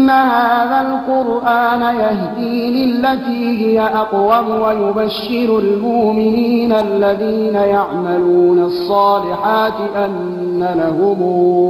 إن هذا القرآن يهدي للتي هي أقوم ويبشر المؤمنين الذين يعملون الصالحات أن لهم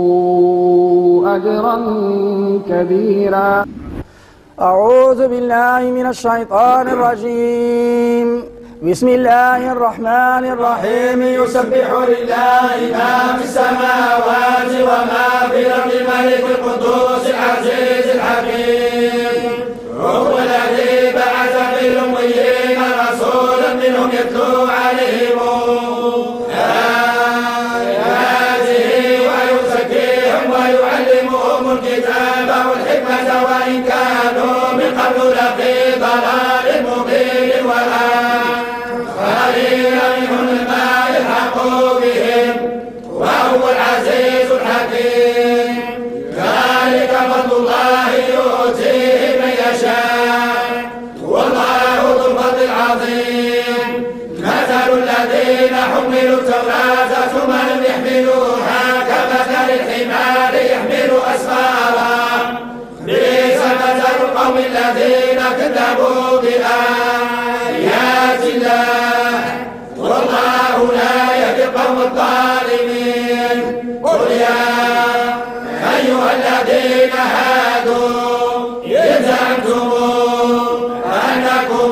أجرا كبيرا. أعوذ بالله من الشيطان الرجيم. بسم الله الرحمن الرحيم. يسبح لله ما في السماوات وما في الأرض الملك القدوس العزيز الحكيم. هو الذي بعث في الأميين رسولا منهم يتلو عليهم آياته ويزكيهم ويعلمهم الكتاب والحكمة وإن كانوا من قبل لفي ضلال مبين والآخرين منهم ما يلحق بهم وهو العزيز الحكيم. ذلك فضل الله يؤتيه من يشاء والله ذو الفضل العظيم. مثل الذين حملوا التوراة ثم لم يحملوها كمثل الحمار يحمل أسفارا بئس مثل القوم الذين كذبوا بآيات الله والله لا يهدي القوم الظالمين. قل يا أيها الذين هادوا إن زعمتم أنكم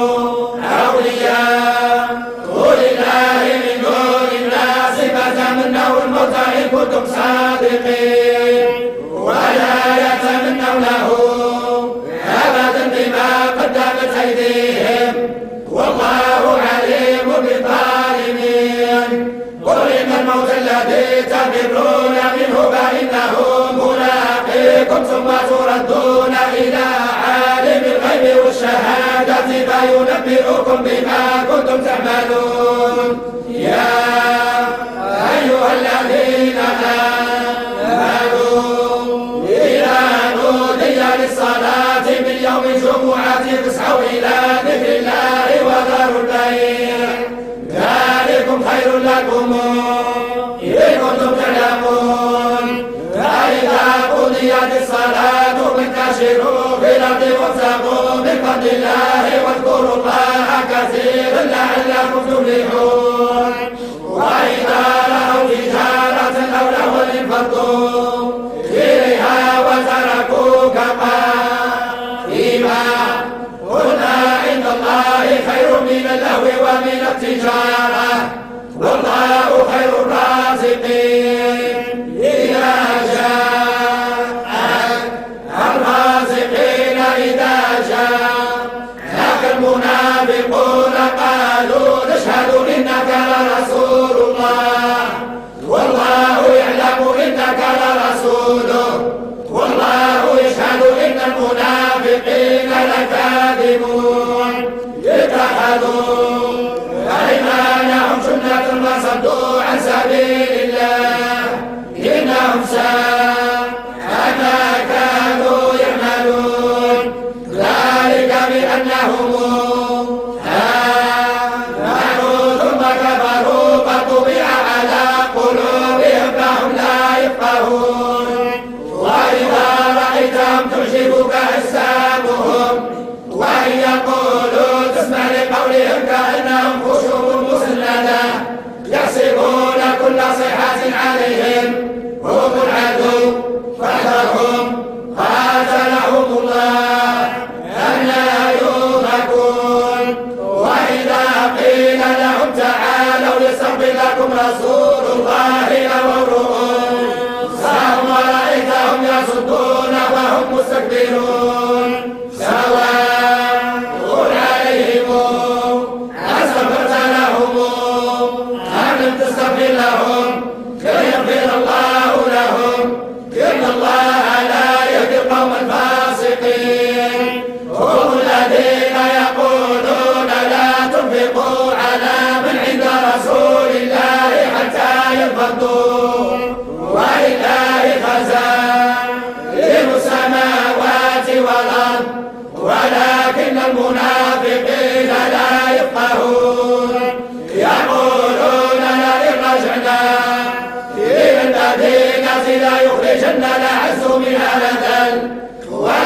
أولياء لله من دون الناس فتمنوا الموت إن كنتم صادقين ولا يتمنونه أبدا بما قدمت أيديهم والله عليم بالظالمين. قل إن الموت الذي تفرون منه فإنه ملاقيكم ثم تردون إلى عالم الغيب والشهادة فينبئكم بما كنتم تعملون. يا أيها الذين آمنوا إذا نودي للصلاة من يوم الجمعة فاسعوا إلى ذكر الله وذروا البيع ذلكم خير لكم إن كنتم تعلمون. فإذا قضيت الصلاة فانتشروا في الأرض وابتغوا من فضل الله واذكروا الله كثيرا لعلكم تفلحون. وإذا رأوا تجارة أو لهوا انفضوا إليها وتركوك قائما. قل عند الله خير من اللهو ومن التجارة والله خير الرازقين. إذا جاءك الرازقين إذا جاءك المنافقون قالوا نشهد إنك لرسول الله والله يعلم إنك لرسوله والله يشهد إن المنافقين لكاذبون. اتخذوا أيمانهم جنة فصدوا عن سبيل الله إنهم ساء ما كانوا يعملون. ذلك بأنهم آمنوا ثم كفروا فطبع على قلوبهم فهم لا يفقهون. وإذا رأيتهم تعجبك أجسامهم وإن يقولوا تسمع لقولهم كأنهم خشب مسندة يحسبون كل صيحة عليهم هم العدو فاحذرهم قاتلهم الله أنى يؤفكون. وإذا قيل لهم تعالوا يستغفر لكم رسول الله لووا رؤوسهم ورأيتهم يصدون وهم مستكبرون. سواء عليهم أستغفرت لهم أم لم تستغفر لهم لن يغفر الله لهم إن الله لا يهدي القوم الفاسقين. هم الذين يقولون لا تنفقوا على من عند رسول الله حتى ينفضوا ولله خزائن السماوات والأرض ولكن المنافقين لا يفقهون. يقولون لئن رجعنا إلى المدينة لا يخرجن الأعز منها الأذل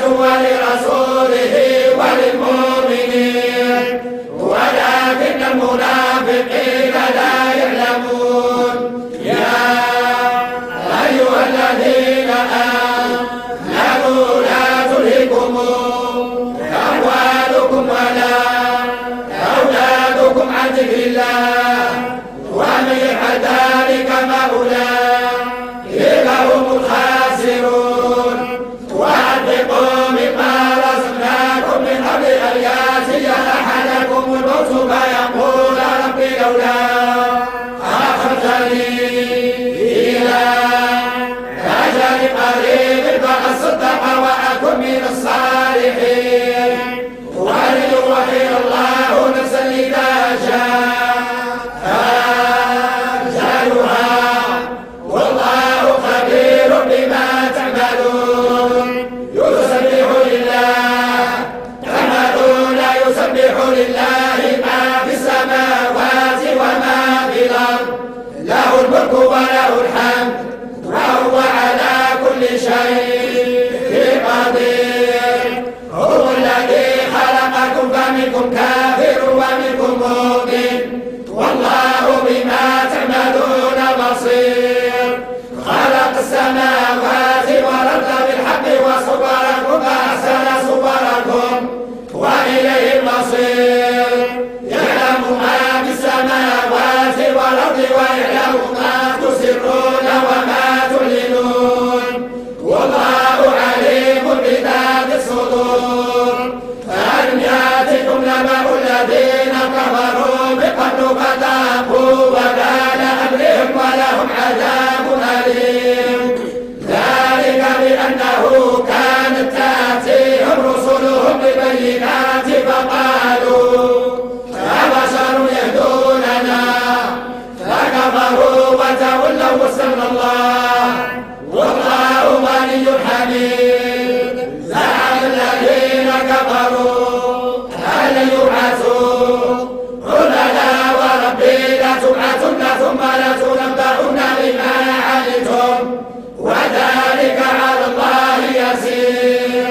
ولرسوله وللمؤمنين ولكن المنافقين لا يعلمون. يا أيها الذين آمنوا لا تلهكم أموالكم ولا أولادكم عن ذكر الله ومن يفعل ذلك فأولئك هم الخاسرون. وأنفقوا مما رزقناكم من قبل أن يأتي أحدكم الموت فيقول رب لولا أخرتني إلى أجل قريب فأصدق وأكن من الصالحين ولن يؤخر الله نفسا إذا جاء أجلها والله خبير بما تعملون. يسبح لله ما في السماوات وما في الأرض له الملك وله الحمد وهو على كل شيء قدير. هو الذي خلقكم فمنكم كافر ومنكم مؤمن والله بما تعملون بصير. خلق السماوات والأرض بالحق وصوركم فأحسن صوركم وإليه المصير. يعلم ما في السماوات والأرض ويعلم ما تسرون وما تعلنون والله عليم بذات الصدور. ألم يأتكم نبأ الذين كفروا بقبل فذاقوا وبال أمرهم ولهم عذاب أليم. ذلك بأنه كانت تأتيهم رسلهم بالبينات فقالوا أبشر يهدوننا فكفروا وتولوا واستغنى الله والله غني حميد. زعم الذين كفروا هل يبعثوا قل لا وربي لتبعثن ثم لتنبؤن بما عملتم وذلك على الله يسير.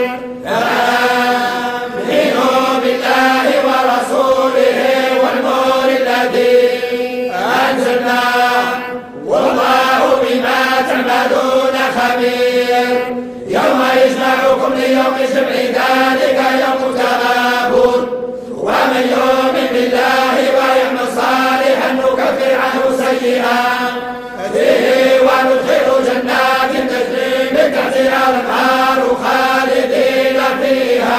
فآمنوا بالله ورسوله والنور الذي أنزلنا والله بما تعملون خبير. يوم يجمعكم ليوم الجمع ذلك يوم التغابن ومن يؤمن بالله ويعمل صالحا نكفر عنه سيئاته وندخل جنات تجري من تحتها الأنهار خالدين فيها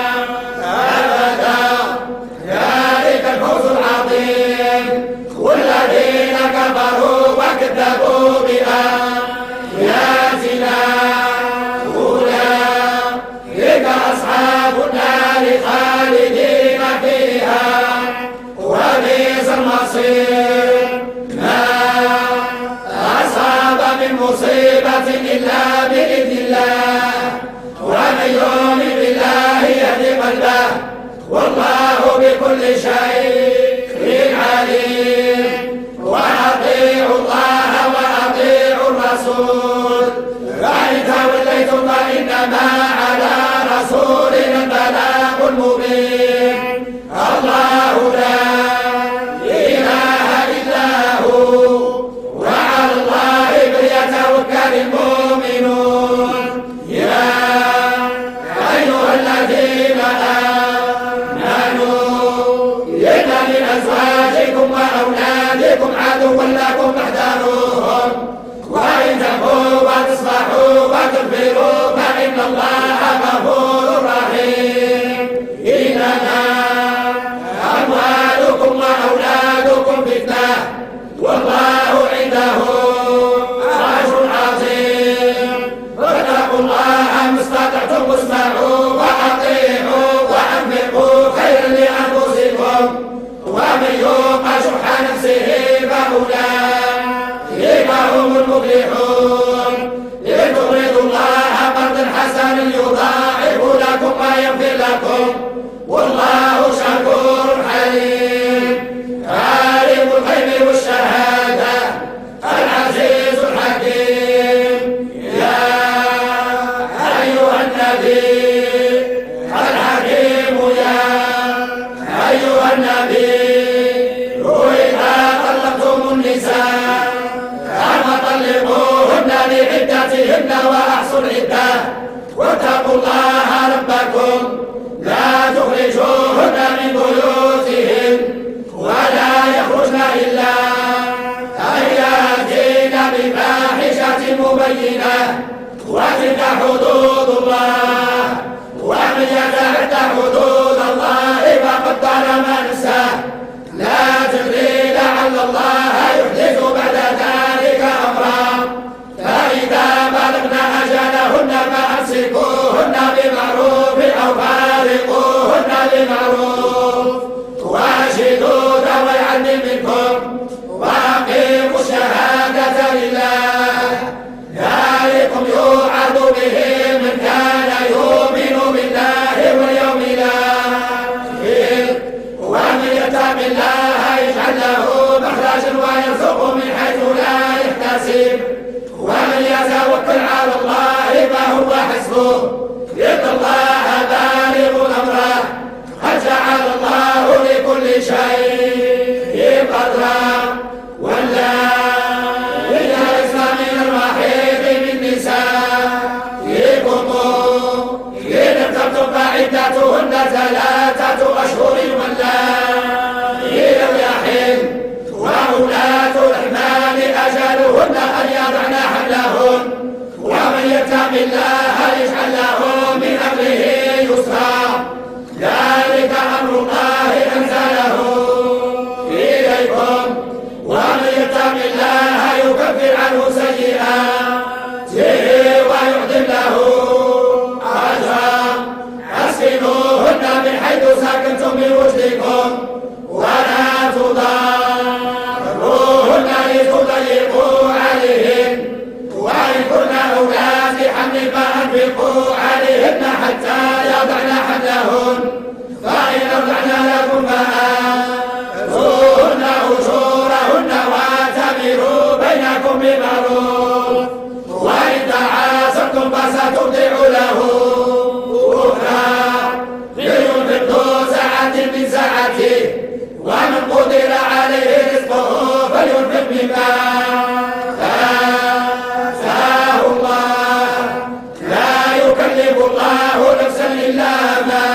أبدا. ذلك الفوز العظيم. والذين كفروا وكذبوا بآياتنا أولئك أصحاب النار خالدين فيها وبئس المصير. ما أصاب من مصيبة إلا بإذن الله ومن يؤمن بالله يهد قلبه والله بكل شيء عليم. وأطيعوا الله وأطيعوا الرسول فإن توليتم فإنما على رسولنا البلاغ المبين. الله لا إله إلا هو وعلى الله فليتوكل المؤمنون. يا أيها الذين آمنوا إن من أزواجكم وأولادكم عدوا لكم فاحذروهم وإن تفوا وتصفحوا وتغفروا فإن الله غفور رحيم. إنما أموالكم وأولادكم فتنة والله عنده أجر عظيم. فاتقوا الله ما استطعتم واسمعوا وأطيعوا وأنفقوا خيرا لأنفسكم ومن يوق شح نفسه فأولئك هم المفلحون. لتقرضوا الله قرضا حسنا يضاعف لكم ويغفر لكم والله شكور حليم. عالم الغيب والشهادة العزيز الحكيم. يا أيها النبي وأحصوا العدة واتقوا الله ربكم لا تخرجوهن من بيوتهن ولا يخرجن إلا أن يأتين بفاحشة مبينة وتلك حدود الله ومن يتعد حدود الله فقد ظلم نفسه لا تدري لعل الله يحدث بعد ذلك أمرا فإذا بلغن أجلهن فأمسكوهن بمعروف أو فارقوهن بمعروف وأشهدوا ذوي عدل منكم وأقيموا الشهادة لله ذلكم يوعظ به من كان يؤمن بالله واليوم الآخر ومن يتق الله يجعل له مخرجا ويرزقه من حيث لا يحتسب ومن يتوكل على الله فهو حسبه إن الله بالغ أمره قد جعل الله لكل شيء قدرا واللائي يئسن من المحيض من نسائكم إن ارتبتم فعدتهن 3 أشهر واللائي لم يحضن وأولاة الأحمال أجلهن أن يضعن حملهن ومن يتق الله يجعل له من أمره يسرا ذلك أمر الله أنزله إليكم ومن يتق الله يكفر عنه سيئاته ويعظم له أجرا أسكنوهن من حيث سكنتم من وجدكم ولا تضاروهن لتضيقوا عليهن وإن كن أولاد حمل فأنفقوا عليهن حتى يضعن حملهن فإن أرضعن لكم فآتوهن أجورهن واعتبروا بينكم بمعروف وإن تعاسرتم فسترضع له أخرى لينفق ذو سعة من سعته ومن قدر عليه رزقه فلينفق مما آتاه الله لا يكلف الله نفسا إلا ما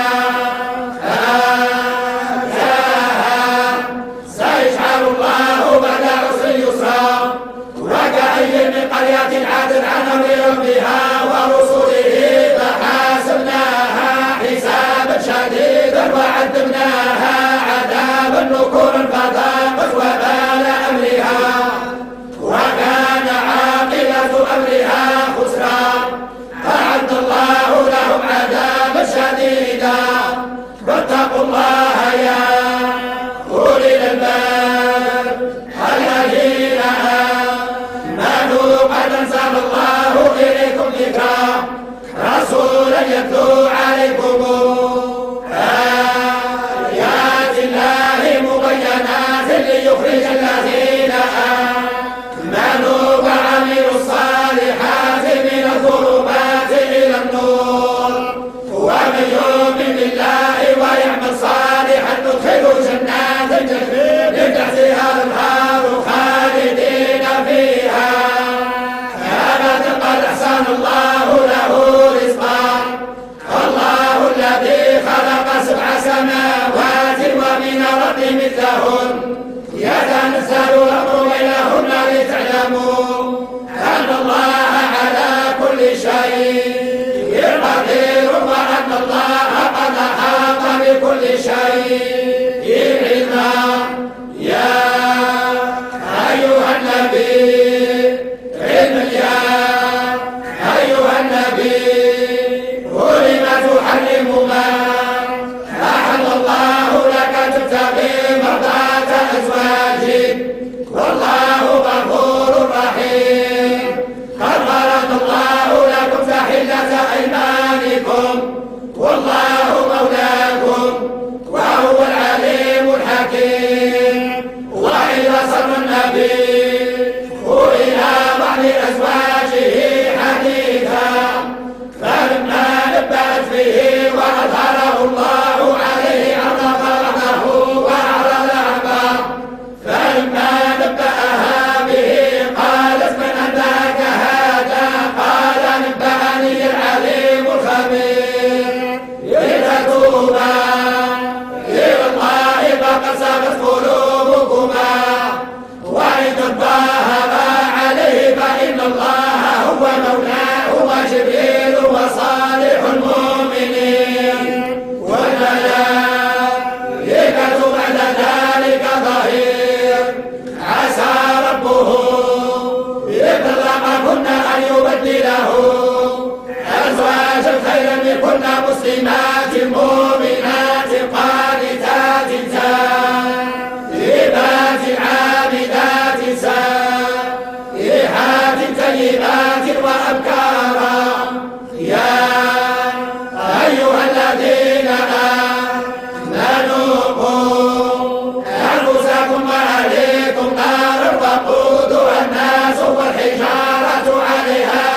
آتاها سيجعل الله بعد عسر يسرا وكأي من قرية عادت عن أمر ربها ورسله فحاسبناها حسابا شديدا وعذبناها عذابا نكرا فذاقت وبال أمرها وكان عاقبة أمرها خسرا أعد الله لهم عذابا شديدا فاتقوا الله يا أولي الألباب الذين آمنوا قد أنزل الله إليكم ذكرا رسولا يتلو عليكم آيات الله مبينات ليخرج الذين آمنوا وعملوا الصالحات من الظلمات إلى النور ومن يؤمن بالله ويعمل صالحا ندخله جنات تجري من تحتها الأنهار خالدين فيها أبدا قد أحسن الله له رزقا الله الذي خلق 7 سماوات ومن الأرض مثلهن يتنزل الأمر بينهن لتعلموا أن الله على كل شيء قدير وأن الله قد أحاط بكل شيء علما يا أيها النبي أيها النبي لم تحرم ما أحل الله لك تبتغي مرضات أزواجك والله غفور رحيم قد فرض الله لكم تحلة كن مسلمات مؤمنات قانتات تائبات عابدات سائحات طيبات وأبكارا يا أيها الذين آمنوا قوا أنفسكم وأهليكم نارا وقودها الناس والحجارة عليها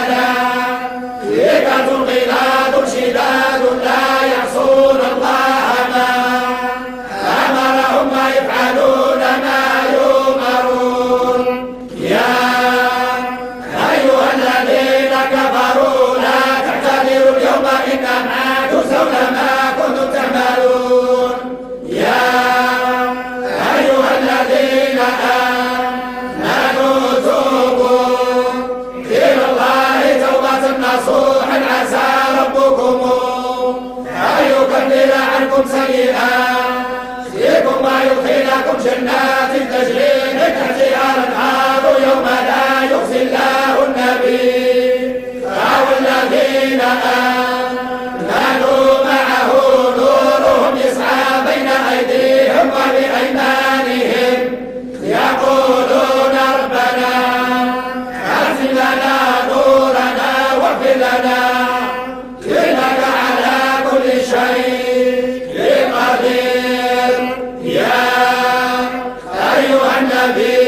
ملائكة غلاظ شداد لا يعصون الله ما أمرهم ويفعلون ما يؤمرون يا أيها الذين كفروا لا تعتذروا اليوم إنما تجزون ما كنتم تعملون يا أيها الذين آمنوا توبوا إلى الله توبة نصوحا عسى ربكم أن يكفر عنكم سيئاتكم ويدخلكم جنات تجري من تحتها الأنهار يوم لا يخزي الله النبي والذين آمنوا معه نورهم يسعى بين أيديهم وبأيمانهم يقولون ربنا أتم لنا نورنا واغفر لنا إنك على كل شيء قدير يا أيها النبي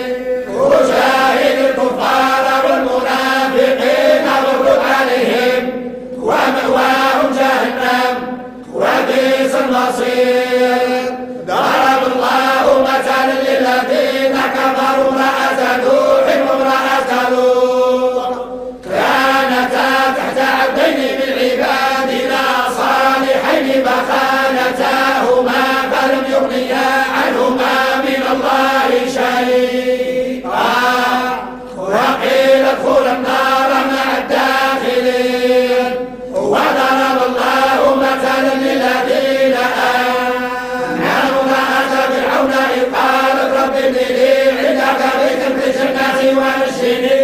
وجاهد الكفار والمنافقين واغلب عليهم ومأواهم جهنم وبئس المصير ضرب الله مثلا للذين كفروا امرأة نوح وامرأة لوط كانتا تحت عبدين من عبادنا صالحين فخانتاهما فلم يغنيا عنهما من الله شيئا وقيل ادخلا النار مع الداخلين وضرب الله مثلا للذين آمنوا امرأة فرعون إذ قالت رب ابن لي عندك بيتا في الجنة ونجني